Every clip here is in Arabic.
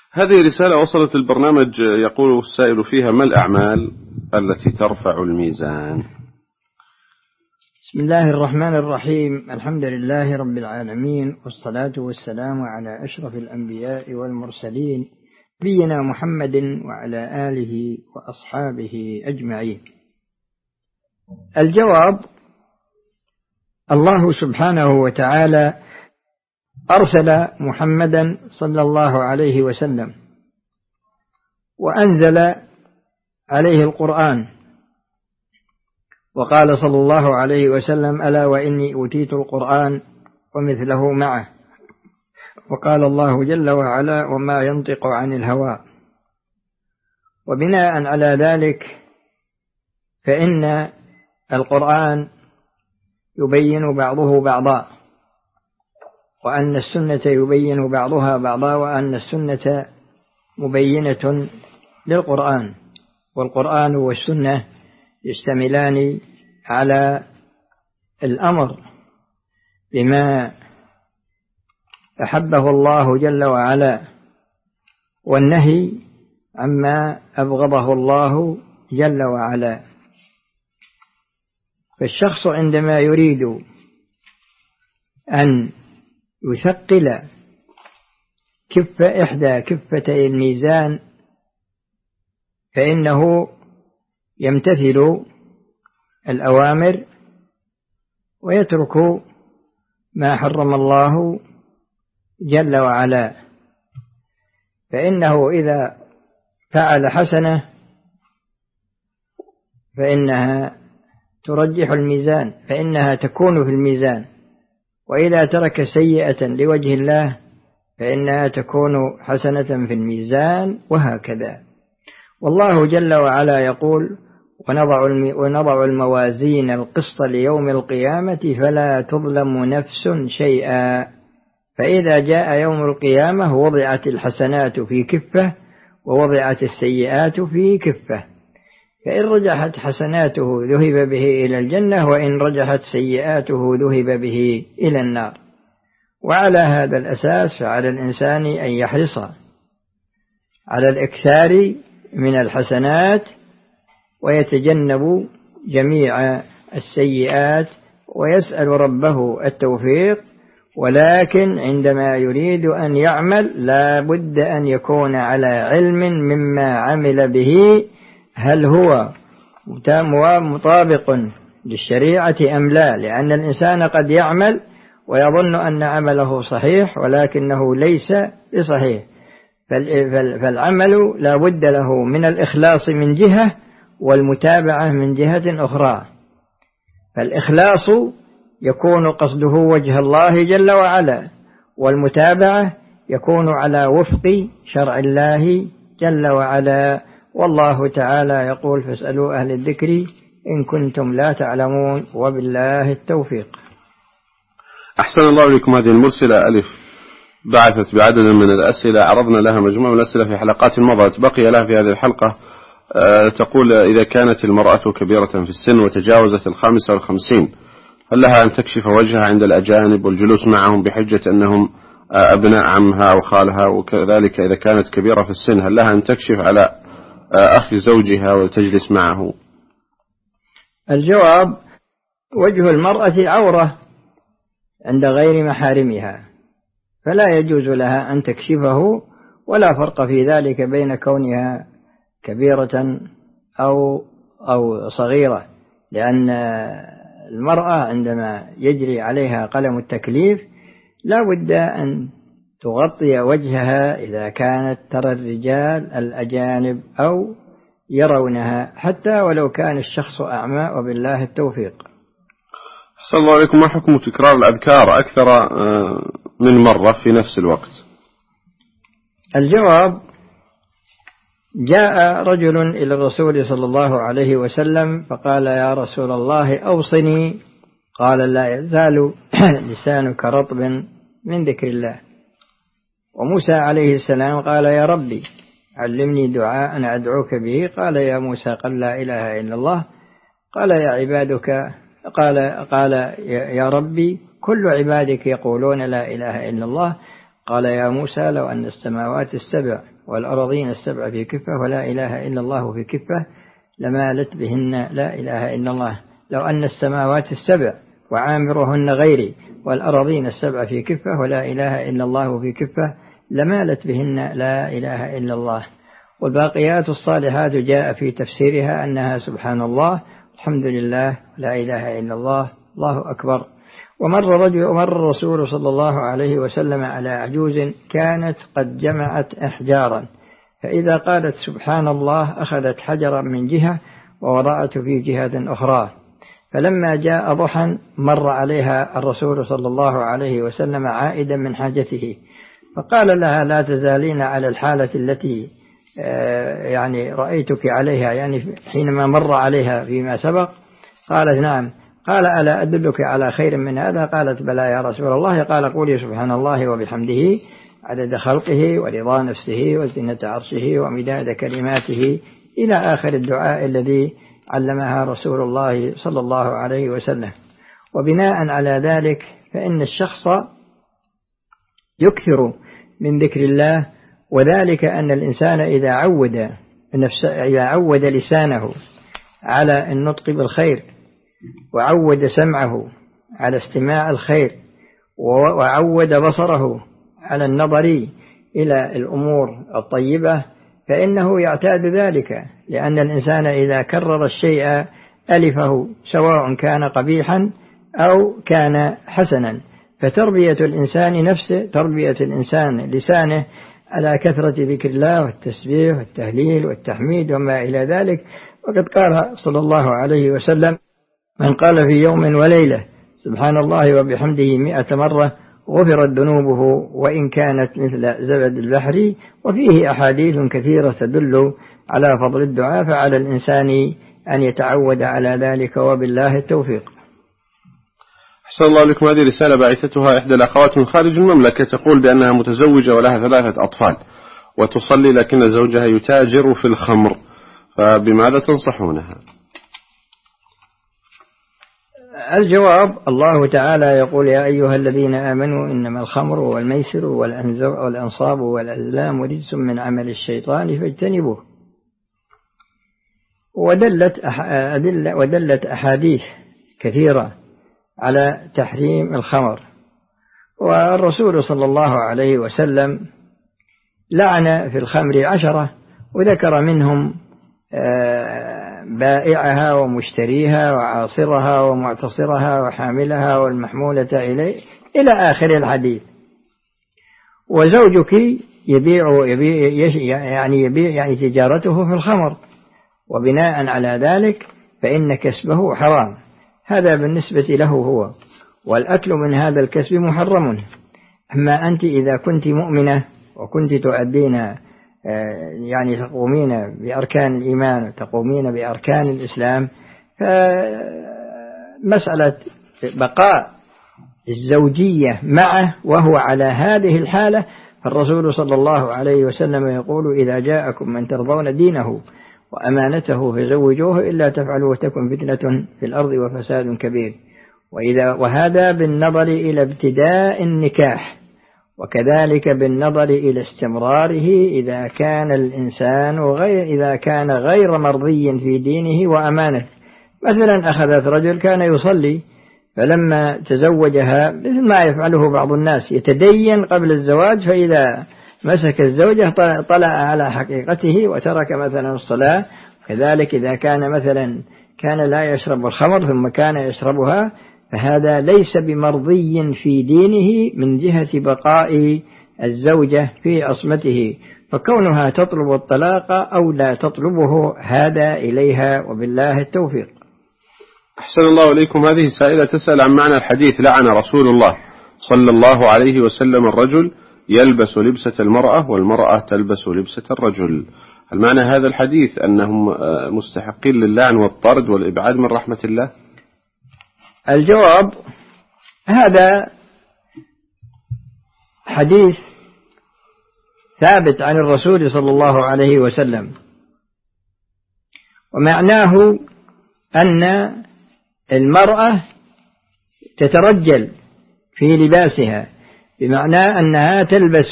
هذه رسالة وصلت البرنامج، يقول السائل فيها: ما الأعمال التي ترفع الميزان؟ بسم الله الرحمن الرحيم. الحمد لله رب العالمين، والصلاة والسلام على أشرف الأنبياء والمرسلين، نبينا محمد وعلى آله وأصحابه أجمعين. الجواب: الله سبحانه وتعالى أرسل محمدا صلى الله عليه وسلم وأنزل عليه القرآن، وقال صلى الله عليه وسلم: ألا وإني أوتيت القرآن ومثله معه. وقال الله جل وعلا: وما ينطق عن الهوى. وبناء على ذلك فإن القرآن يبين بعضه بعضا، وأن السنة يبين بعضها بعضا، وأن السنة مبينة للقرآن، والقرآن والسنة يشتملان على الأمر بما أحبه الله جل وعلا، والنهي عما أبغضه الله جل وعلا. فالشخص عندما يريد أن يثقل إحدى كفتي الميزان فإنه يمتثل الأوامر ويترك ما حرم الله جل وعلا، فإنه إذا فعل حسنة فإنها ترجح الميزان، فإنها تكون في الميزان، وإذا ترك سيئة لوجه الله فإنها تكون حسنة في الميزان، وهكذا. والله جل وعلا يقول: ونضع الموازين القسط ليوم القيامة فلا تظلم نفس شيئا، فإذا جاء يوم القيامة وضعت الحسنات في كفة ووضعت السيئات في كفة، فإن رجحت حسناته ذهب به إلى الجنة، وإن رجحت سيئاته ذهب به إلى النار. وعلى هذا الأساس فعلى الإنسان أن يحرص على الإكثار من الحسنات ويتجنب جميع السيئات ويسأل ربه التوفيق. ولكن عندما يريد أن يعمل لا بد أن يكون على علم مما عمل به، هل هو مطابق للشريعة أم لا، لأن الإنسان قد يعمل ويظن أن عمله صحيح ولكنه ليس بصحيح. فالعمل لا بد له من الإخلاص من جهة والمتابعة من جهة أخرى. فالإخلاص يكون قصده وجه الله جل وعلا، والمتابعة يكون على وفق شرع الله جل وعلا. والله تعالى يقول: فاسألوا أهل الذكر إن كنتم لا تعلمون، وبالله التوفيق. أحسن الله إليكم. هذه المرسلة ألف بعثت بعدد من الأسئلة، عرضنا لها مجموعة من الأسئلة في حلقات مضت، بقي لها في هذه الحلقة. تقول: إذا كانت المرأة كبيرة في السن وتجاوزت 55، هل لها أن تكشف وجهها عند الأجانب والجلوس معهم بحجة أنهم أبناء عمها أو خالها؟ وكذلك إذا كانت كبيرة في السن هل لها أن تكشف على أخي زوجها وتجلس معه؟ الجواب: وجه المرأة عورة عند غير محارمها، فلا يجوز لها أن تكشفه، ولا فرق في ذلك بين كونها كبيرة أو صغيرة، لأن المرأة عندما يجري عليها قلم التكليف لا بد أن تغطي وجهها إذا كانت ترى الرجال الأجانب أو يرونها، حتى ولو كان الشخص أعمى، وبالله التوفيق. أحسن الله عليكم. ما حكم تكرار الأذكار أكثر من مرة في نفس الوقت؟ الجواب: جاء رجل إلى الرسول صلى الله عليه وسلم فقال: يا رسول الله أوصني. قال: لا يزال لسانك رطب من ذكر الله. وموسى عليه السلام قال: يا ربي علمني دعاء أنا أدعوك به. قال: يا موسى قل لا إله إلا الله. قال: يا عبادك قال يا ربي كل عبادك يقولون لا إله إلا الله. قال يا موسى لو أن السماوات السبع والأرضين السبع في كفة ولا إله إلا الله في كفة لمالت بهن لا إله إلا الله. لو أن السماوات السبع وعامرهن غيري والأرضين السبع في كفة ولا إله إلا الله في كفة لمالت بهن لا إله إلا الله. والباقيات الصالحات جاء في تفسيرها أنها سبحان الله الحمد لله لا إله إلا الله الله أكبر. ومر الرسول صلى الله عليه وسلم على عجوز كانت قد جمعت أحجارا، فإذا قالت سبحان الله أخذت حجرا من جهة ووضعته في جهة أخرى، فلما جاء ضحى مر عليها الرسول صلى الله عليه وسلم عائدا من حاجته، فقال لها لا تزالين على الحالة التي يعني رأيتك عليها، يعني حينما مر عليها فيما سبق. قالت نعم. قال ألا أدلك على خير من هذا؟ قالت بلى يا رسول الله. قال قولي سبحان الله وبحمده عدد خلقه ورضا نفسه وزنة عرشه ومداد كلماته إلى آخر الدعاء الذي علمها رسول الله صلى الله عليه وسلم. وبناء على ذلك فإن الشخص يكثر من ذكر الله، وذلك أن الإنسان إذا عود لسانه على النطق بالخير وعود سمعه على استماع الخير وعود بصره على النظر إلى الأمور الطيبة فإنه يعتاد ذلك، لأن الإنسان إذا كرر الشيء ألفه سواء كان قبيحا أو كان حسنا. فتربية الإنسان نفسه، تربية الإنسان لسانه على كثرة ذكر الله والتسبيح والتهليل والتحميد وما إلى ذلك. وقد قال صلى الله عليه وسلم من قال في يوم وليلة سبحان الله وبحمده 100 مرة غفرت ذنوبه وإن كانت مثل زبد البحر. وفيه أحاديث كثيرة تدل على فضل الدعاء، فعلى الإنسان أن يتعود على ذلك وبالله التوفيق. أحسن الله لكم. هذه رسالة بعثتها إحدى الأخوات من خارج المملكة، تقول بأنها متزوجة ولها 3 أطفال وتصلي لكن زوجها يتاجر في الخمر، فبماذا تنصحونها؟ الجواب الله تعالى يقول يا أيها الذين آمنوا إنما الخمر والميسر والأنصاب والأزلام رجس من عمل الشيطان فاجتنبوه. ودلت أحاديث كثيرة على تحريم الخمر، والرسول صلى الله عليه وسلم لعن في الخمر 10 وذكر منهم بائعها ومشتريها وعاصرها ومعتصرها وحاملها والمحمولة إليه إلى آخر الحديث. وزوجك يبيع يعني تجارته في الخمر، وبناء على ذلك فإن كسبه حرام. هذا بالنسبة له هو، والأكل من هذا الكسب محرم. أما أنت إذا كنت مؤمنة وكنت تؤدين يعني تقومين بأركان الإيمان وتقومين بأركان الإسلام، فمسألة بقاء الزوجية معه وهو على هذه الحالة، فالرسول صلى الله عليه وسلم يقول إذا جاءكم من ترضون دينه وأمانته فزوجوه إلا تفعلوا وتكن فتنة في الأرض وفساد كبير. وهذا بالنظر إلى ابتداء النكاح، وكذلك بالنظر إلى استمراره إذا كان الإنسان إذا كان غير مرضي في دينه وأمانته. مثلا أخذت رجل كان يصلي فلما تزوجها مثل ما يفعله بعض الناس يتدين قبل الزواج، فإذا مسك الزوجة طلع على حقيقته وترك مثلا الصلاة. كذلك إذا كان مثلا لا يشرب الخمر ثم كان يشربها، فهذا ليس بمرضي في دينه من جهة بقاء الزوجة في عصمته، فكونها تطلب الطلاق أو لا تطلبه هذا إليها وبالله التوفيق. أحسن الله إليكم. هذه سائلة تسأل عن معنى الحديث لعن رسول الله صلى الله عليه وسلم الرجل يلبس لبسة المرأة والمرأة تلبس لبسة الرجل. هل معنى هذا الحديث أنهم مستحقين للعن والطرد والإبعاد من رحمة الله؟ الجواب هذا حديث ثابت عن الرسول صلى الله عليه وسلم، ومعناه أن المرأة تترجل في لباسها بمعنى أنها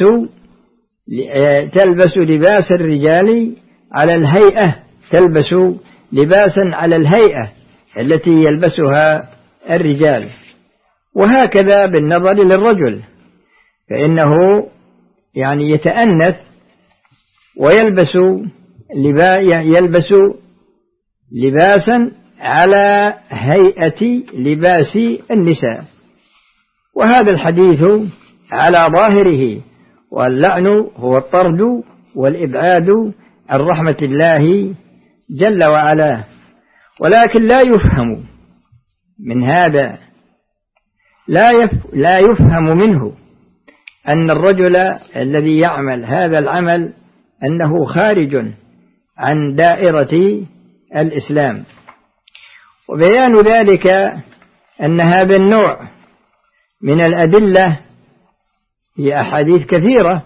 تلبس لباس الرجال على الهيئة، تلبس لباسا على الهيئة التي يلبسها الرجال. وهكذا بالنظر للرجل، فإنه يعني يتأنث ويلبس لباسا على هيئة لباس النساء. وهذا الحديث على ظاهره، واللعن هو الطرد والإبعاد عن رحمة الله جل وعلا. ولكن لا يفهم من هذا، لا يفهم منه أن الرجل الذي يعمل هذا العمل أنه خارج عن دائرة الإسلام. وبيان ذلك أن هذا النوع من الأدلة هي أحاديث كثيرة.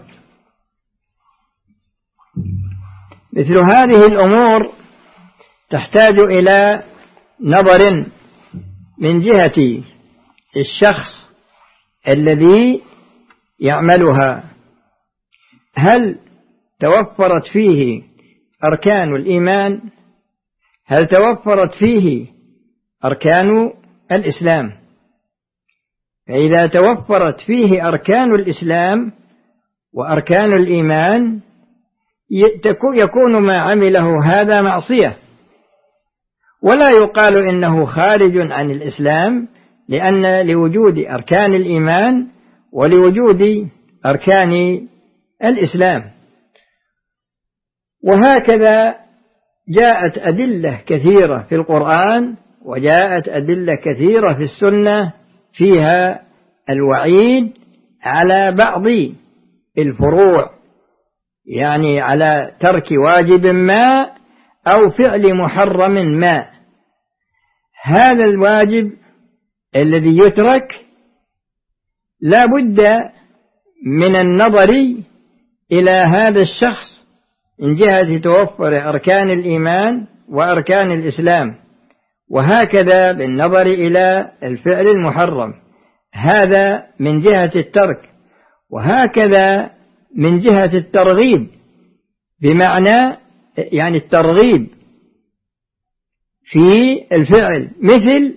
مثل هذه الأمور تحتاج إلى نظر من جهة الشخص الذي يعملها، هل توفرت فيه أركان الإيمان؟ هل توفرت فيه أركان الإسلام؟ فإذا توفرت فيه أركان الإسلام وأركان الإيمان يكون ما عمله هذا معصية، ولا يقال إنه خارج عن الإسلام، لأن لوجود أركان الإيمان ولوجود أركان الإسلام. وهكذا جاءت أدلة كثيرة في القرآن، وجاءت أدلة كثيرة في السنة فيها الوعيد على بعض الفروع، يعني على ترك واجب ما أو فعل محرم ما. هذا الواجب الذي يترك لا بد من النظر إلى هذا الشخص من جهة توفر أركان الإيمان وأركان الإسلام، وهكذا بالنظر إلى الفعل المحرم، هذا من جهة الترك. وهكذا من جهة الترغيب، بمعنى يعني الترغيب في الفعل، مثل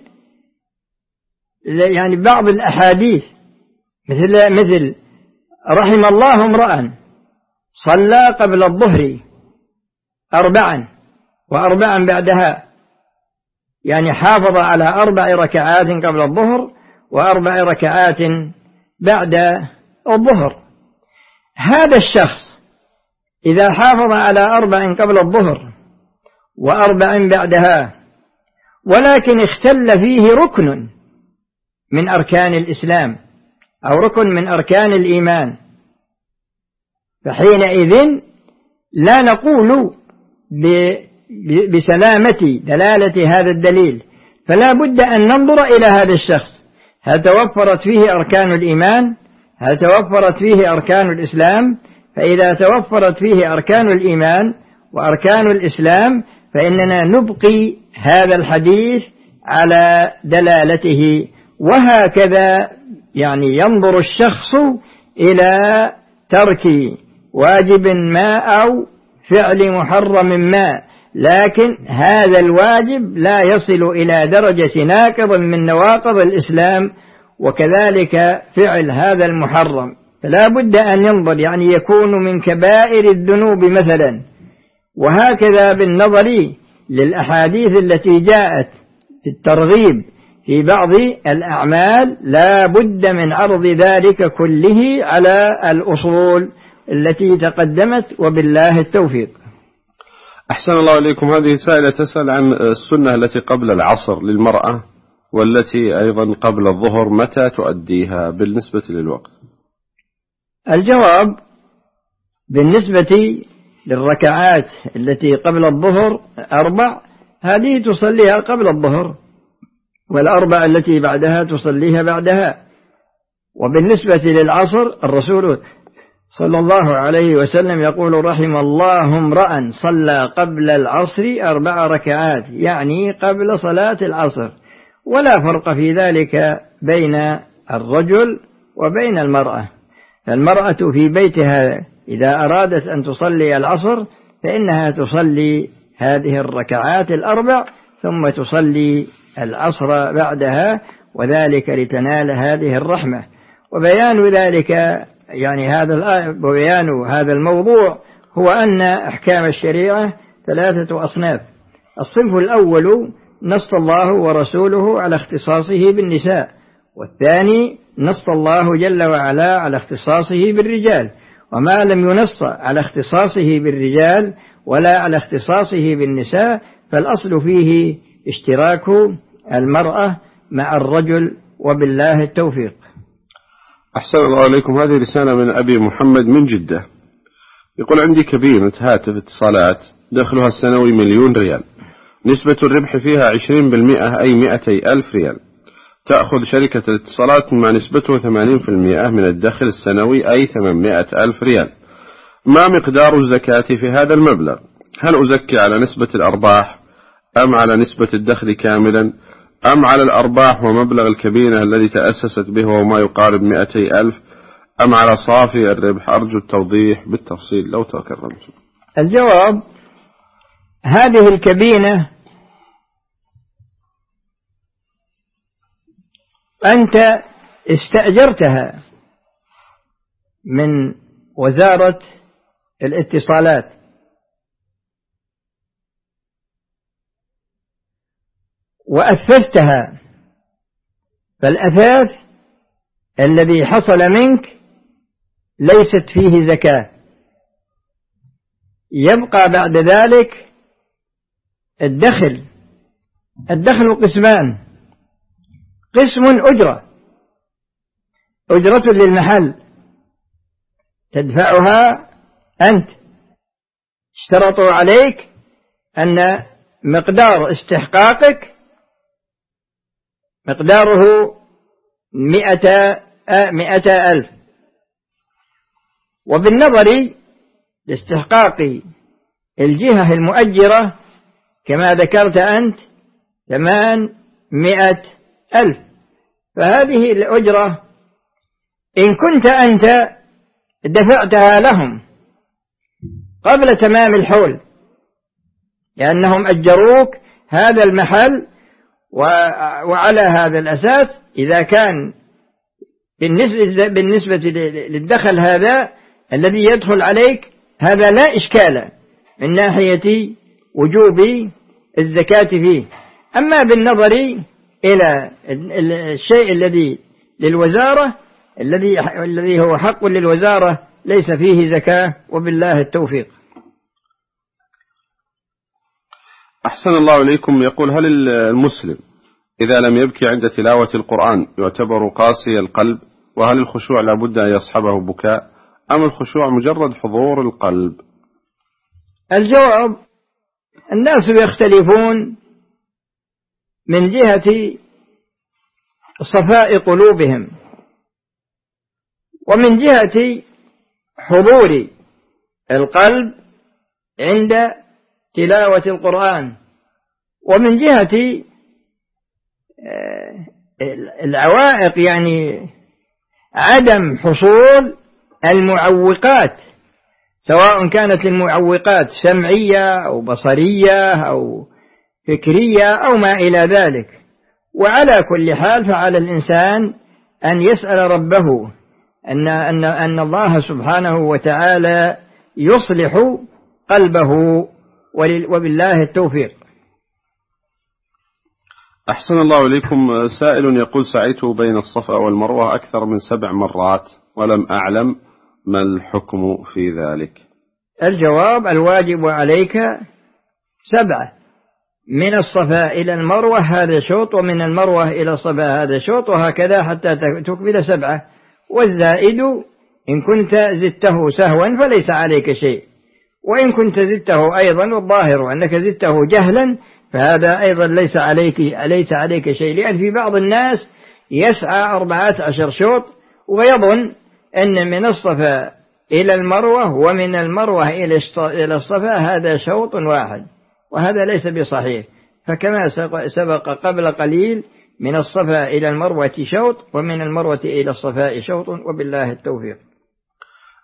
يعني بعض الأحاديث مثل رحم الله امرأ صلى قبل الظهر 4 و4 بعدها، يعني حافظ على 4 ركعات قبل الظهر و4 ركعات بعد الظهر. هذا الشخص إذا حافظ على 4 قبل الظهر و4 بعدها، ولكن اختل فيه ركن من أركان الإسلام أو ركن من أركان الإيمان، فحينئذ لا نقول بسلامة دلالة هذا الدليل، فلا بد أن ننظر إلى هذا الشخص، هل توفرت فيه أركان الإيمان؟ هل توفرت فيه أركان الإسلام؟ فإذا توفرت فيه أركان الإيمان وأركان الإسلام فإننا نبقي هذا الحديث على دلالته. وهكذا يعني ينظر الشخص إلى ترك واجب ما أو فعل محرم ما، لكن هذا الواجب لا يصل إلى درجة ناقض من نواقض الإسلام، وكذلك فعل هذا المحرم فلا بد أن ينظر، يعني يكون من كبائر الذنوب مثلا. وهكذا بالنظر للأحاديث التي جاءت في الترغيب في بعض الأعمال لا بد من عرض ذلك كله على الأصول التي تقدمت، وبالله التوفيق. أحسن الله إليكم. هذه سائلة تسأل عن السنة التي قبل العصر للمرأة والتي أيضا قبل الظهر، متى تؤديها بالنسبة للوقت؟ الجواب بالنسبة للركعات التي قبل الظهر 4، هذه تصليها قبل الظهر، وال4 التي بعدها تصليها بعدها. وبالنسبة للعصر الرسول صلى الله عليه وسلم يقول رحم الله امرأ صلى قبل العصر 4 ركعات، يعني قبل صلاة العصر، ولا فرق في ذلك بين الرجل وبين المرأة. فالمرأة في بيتها إذا أرادت أن تصلي العصر فإنها تصلي هذه الركعات الأربع ثم تصلي العصر بعدها، وذلك لتنال هذه الرحمة. وبيان ذلك يعني بيان هذا الموضوع هو أن أحكام الشريعة 3 أصناف. الصنف الأول نص الله ورسوله على اختصاصه بالنساء، والثاني نص الله جل وعلا على اختصاصه بالرجال، وما لم ينص على اختصاصه بالرجال ولا على اختصاصه بالنساء فالأصل فيه اشتراك المرأة مع الرجل، وبالله التوفيق. أحسن الله عليكم. هذه رسالة من أبي محمد من جدة، يقول: عندي كابينة هاتف اتصالات دخلها السنوي 1,000,000 ريال، نسبة الربح فيها 20%، أي 200,000 ريال. تأخذ شركة الاتصالات مع نسبته 80% من الدخل السنوي، أي 800,000 ريال. ما مقدار الزكاة في هذا المبلغ؟ هل أزكي على نسبة الأرباح أم على نسبة الدخل كاملا أم على الأرباح ومبلغ الكابينة الذي تأسست به وما يقارب 200,000 أم على صافي الربح؟ أرجو التوضيح بالتفصيل لو تكرمت. الجواب: هذه الكابينة أنت استأجرتها من وزارة الاتصالات، وأثثتها، فالأثاث الذي حصل منك ليست فيه زكاة. يبقى بعد ذلك الدخل قسمان: قسم أجرة للمحل تدفعها أنت، اشترطوا عليك أن مقدار استحقاقك مقداره 100,000، وبالنظر لاستحقاق الجهة المؤجرة كما ذكرت أنت 800,000. فهذه الأجرة إن كنت أنت دفعتها لهم قبل تمام الحول، لأنهم أجروك هذا المحل، وعلى هذا الأساس إذا كان بالنسبة للدخل هذا الذي يدخل عليك هذا لا إشكال من ناحية وجوب الزكاة فيه. أما بالنظر إلى الشيء الذي للوزارة الذي هو حق للوزارة ليس فيه زكاة، وبالله التوفيق. أحسن الله إليكم. يقول: هل المسلم إذا لم يبكي عند تلاوة القرآن يعتبر قاسي القلب؟ وهل الخشوع لابد أن يصحبه بكاء أم الخشوع مجرد حضور القلب؟ الجواب: الناس يختلفون من جهة صفاء قلوبهم، ومن جهة حضور القلب عند تلاوة القرآن، ومن جهة العوائق، يعني عدم حصول المعوقات، سواء كانت المعوقات سمعية أو بصرية أو فكرية أو ما إلى ذلك. وعلى كل حال فعلى الإنسان أن يسأل ربه أن الله سبحانه وتعالى يصلح قلبه، وبالله التوفيق. أحسن الله إليكم. سائل يقول: سعيت بين الصفا والمروة أكثر من 7 مرات ولم أعلم ما الحكم في ذلك؟ الجواب: الواجب عليك 7، من الصفا إلى المروة هذا شوط، ومن المروة إلى الصفا هذا شوط، وهكذا حتى تكمل 7، والزائد إن كنت زدته سهوا فليس عليك شيء، وإن كنت زدته أيضا والظاهر أنك زدته جهلا فهذا أيضا ليس عليك شيء، لأن في بعض الناس يسعى 14 شوط ويظن أن من الصفا إلى المروة ومن المروة إلى الصفا هذا شوط واحد، وهذا ليس بصحيح. فكما سبق قبل قليل من الصفا إلى المروة شوط، ومن المروة إلى الصفاء شوط، وبالله التوفيق.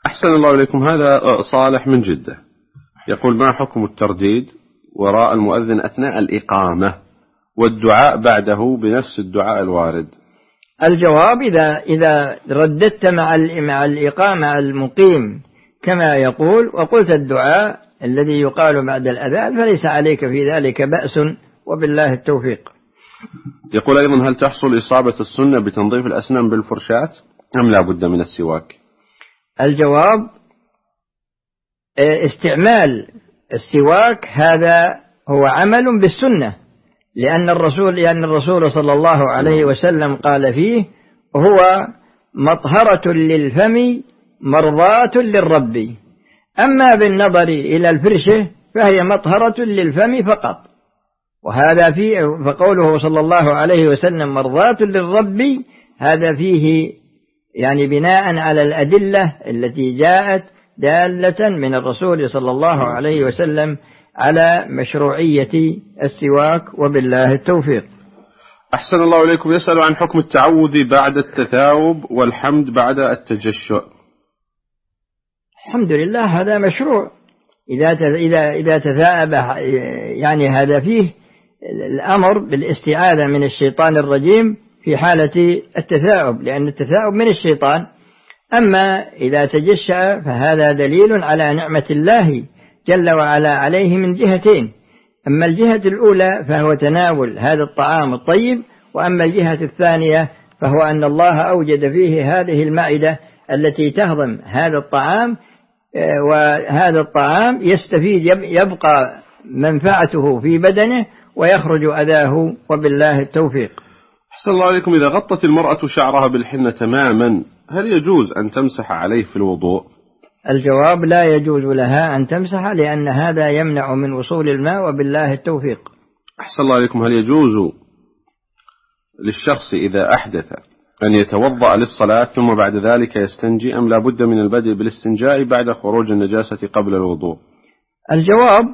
أحسن الله إليكم. هذا صالح من جدة يقول: ما حكم الترديد وراء المؤذن أثناء الإقامة والدعاء بعده بنفس الدعاء الوارد؟ الجواب: إذا رددت مع الإقامة المقيم كما يقول وقلت الدعاء الذي يقال بعد الأذان فليس عليك في ذلك بأس، وبالله التوفيق. يقول أيضا: هل تحصل إصابة السنة بتنظيف الأسنان بالفرشاة أم لا بد من السواك؟ الجواب: استعمال السواك هذا هو عمل بالسنة، لأن الرسول صلى الله عليه وسلم قال فيه: هو مطهرة للفم مرضاة للرب. أما بالنظر إلى الفرشة فهي مطهرة للفم فقط، وهذا فقوله صلى الله عليه وسلم مرضاة للرب هذا فيه يعني بناء على الأدلة التي جاءت دالة من الرسول صلى الله عليه وسلم على مشروعية السواك، وبالله التوفيق. أحسن الله إليكم. يسأل عن حكم التعوذ بعد التثاوب والحمد بعد التجشؤ. الحمد لله هذا مشروع إذا تثاءب، يعني هذا فيه الأمر بالاستعاذة من الشيطان الرجيم في حالة التثاؤب، لأن التثاؤب من الشيطان. أما إذا تجشأ فهذا دليل على نعمة الله جل وعلا عليه من جهتين: أما الجهة الأولى فهو تناول هذا الطعام الطيب، وأما الجهة الثانية فهو أن الله أوجد فيه هذه المعدة التي تهضم هذا الطعام، وهذا الطعام يستفيد يبقى منفعته في بدنه ويخرج أذاه، وبالله التوفيق. أحسن الله عليكم. إذا غطت المرأة شعرها بالحنة تماما هل يجوز أن تمسح عليه في الوضوء؟ الجواب: لا يجوز لها أن تمسح، لأن هذا يمنع من وصول الماء، وبالله التوفيق. أحسن الله عليكم. هل يجوز للشخص إذا أحدث أن يتوضأ للصلاة ثم بعد ذلك يستنجي، أم لا بد من البدء بالاستنجاء بعد خروج النجاسة قبل الوضوء؟ الجواب: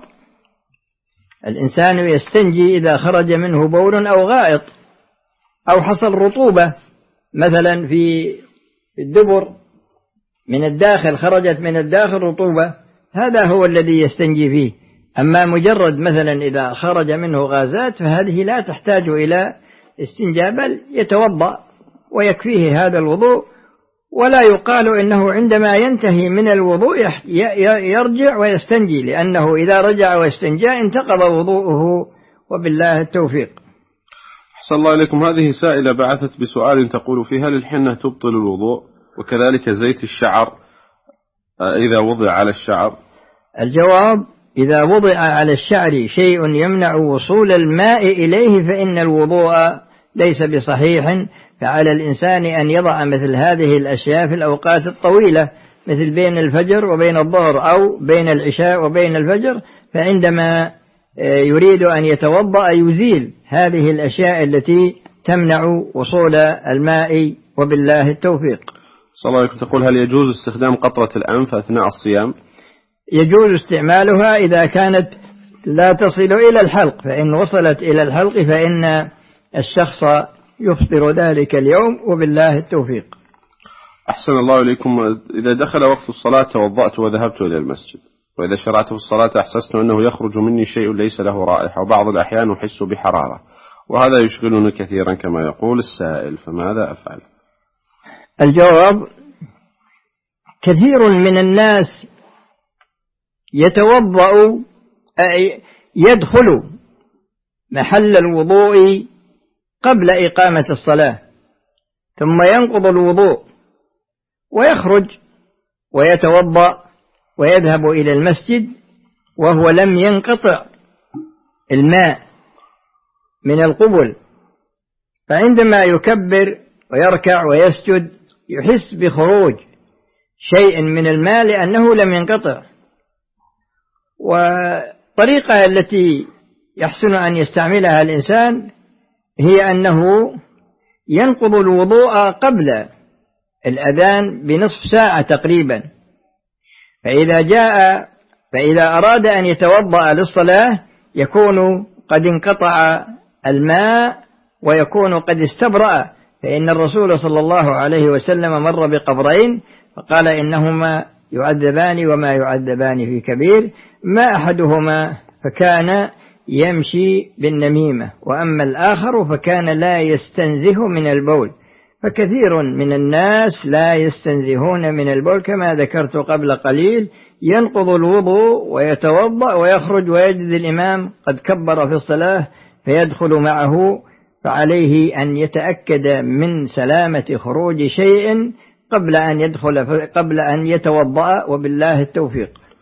الإنسان يستنجي إذا خرج منه بول أو غائط أو حصل رطوبة مثلا في الدبر من الداخل، خرجت من الداخل رطوبة، هذا هو الذي يستنجي فيه. أما مجرد مثلا إذا خرج منه غازات فهذه لا تحتاج إلى استنجاء، بل يتوضأ ويكفيه هذا الوضوء، ولا يقال إنه عندما ينتهي من الوضوء يرجع ويستنجي، لأنه إذا رجع واستنجى انتقض وضوءه، وبالله التوفيق. أحسن الله إليكم. هذه سائلة بعثت بسؤال تقول فيه: هل الحنة تبطل الوضوء وكذلك زيت الشعر إذا وضع على الشعر؟ الجواب: إذا وضع على الشعر شيء يمنع وصول الماء إليه فإن الوضوء ليس بصحيح، فعلى الإنسان أن يضع مثل هذه الأشياء في الأوقات الطويلة، مثل بين الفجر وبين الظهر أو بين العشاء وبين الفجر، فعندما يريد أن يتوضأ يزيل هذه الأشياء التي تمنع وصول الماء، وبالله التوفيق. صلى الله عليه وسلم. تقول: هل يجوز استخدام قطرة الأنف أثناء الصيام؟ يجوز استعمالها إذا كانت لا تصل إلى الحلق، فإن وصلت إلى الحلق فإن الشخص يفطر ذلك اليوم، وبالله التوفيق. أحسن الله إليكم. إذا دخل وقت الصلاة توضأت وذهبت إلى المسجد، وإذا شرعت في الصلاة أحسست أنه يخرج مني شيء ليس له رائحة، وبعض الأحيان أحس بحرارة، وهذا يشغلني كثيرا كما يقول السائل، فماذا أفعل؟ الجواب: كثير من الناس يتوضأ يدخل محل الوضوء قبل إقامة الصلاة ثم ينقض الوضوء ويخرج ويتوضأ ويذهب إلى المسجد وهو لم ينقطع الماء من القبل، فعندما يكبر ويركع ويسجد يحس بخروج شيء من الماء لأنه لم ينقطع. والطريقة التي يحسن أن يستعملها الإنسان هي أنه ينقض الوضوء قبل الأذان بنصف ساعة تقريبا، فإذا أراد أن يتوضأ للصلاة يكون قد انقطع الماء ويكون قد استبرأ، فإن الرسول صلى الله عليه وسلم مر بقبرين فقال إنهما يعذبان وما يعذبان في كبير، ما أحدهما فكان يمشي بالنميمة، وأما الآخر فكان لا يستنزه من البول. فكثير من الناس لا يستنزهون من البول كما ذكرت قبل قليل، ينقض الوضوء ويتوضأ ويخرج ويجد الإمام قد كبر في الصلاة فيدخل معه، فعليه أن يتأكد من سلامة خروج شيء قبل أن يتوضأ، وبالله التوفيق.